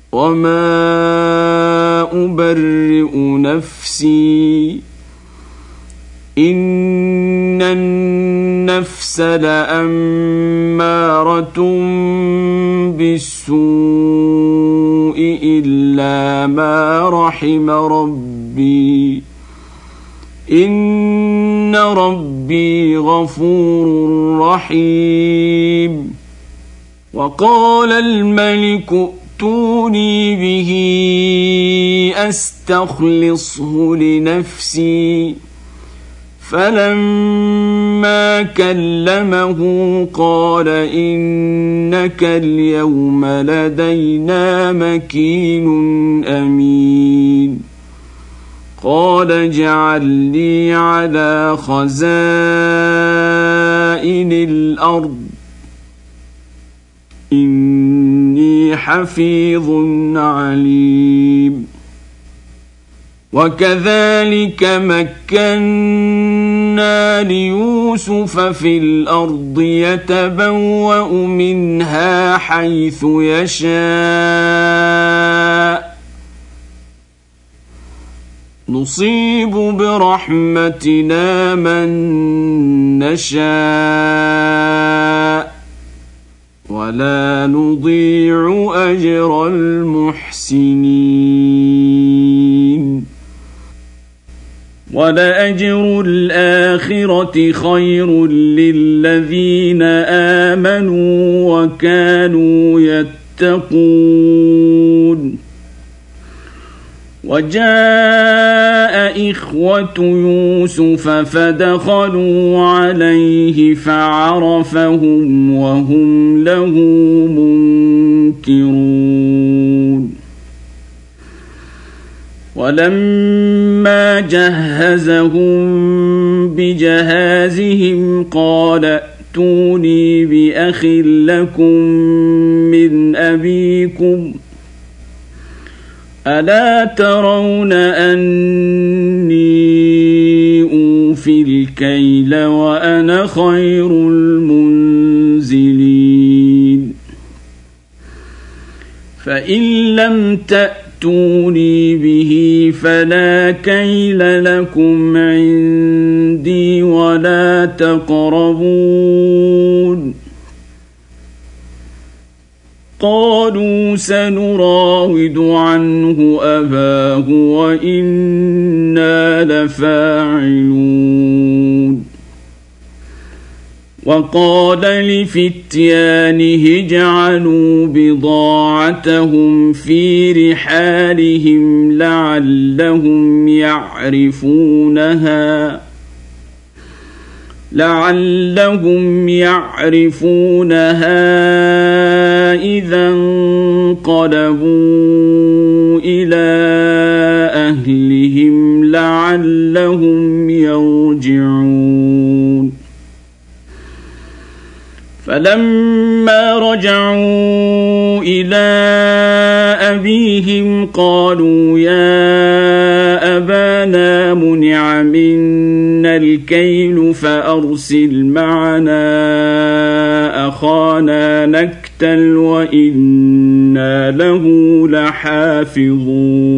وما أبرئ نفسي إن النفس لأمارة بالسوء إلا ما رحم ربي إن ربي غفور رحيم. وقال الملك ائتوني به أستخلصه لنفسي فلما كلمه قال إنك اليوم لدينا مكين أمين. قال اجعلني على خزائن الأرض إني حفيظ عليم. وكذلك مكنا ليوسف في الأرض يتبوأ منها حيث يشاء نصيب برحمتنا من نشاء ولا نضيع أجر المحسنين. ولأجر الآخرة خير للذين آمنوا وكانوا يتقون. وجاء إخوة يوسف فدخلوا عليه فعرفهم وهم له منكرون. ولما جهزهم بجهازهم قال ائتوني بأخ لكم من أبيكم ألا ترون أني أوفي الكيل وأنا خير المنزلين. فإن لم تأتوني به فلا كيل لكم عندي ولا تقربون. قالوا سنراود عنه أباه وإنا لفاعلون. وقال لفتيانه اجعلوا بضاعتهم في رحالهم لعلهم يعرفونها إذا انقلبوا إلى أهلهم لعلهم يرجعون. فلما رجعوا إلى أبيهم قالوا يا أبانا منع منا الكيل فأرسل معنا أخانا نكتل وإنا له لحافظون.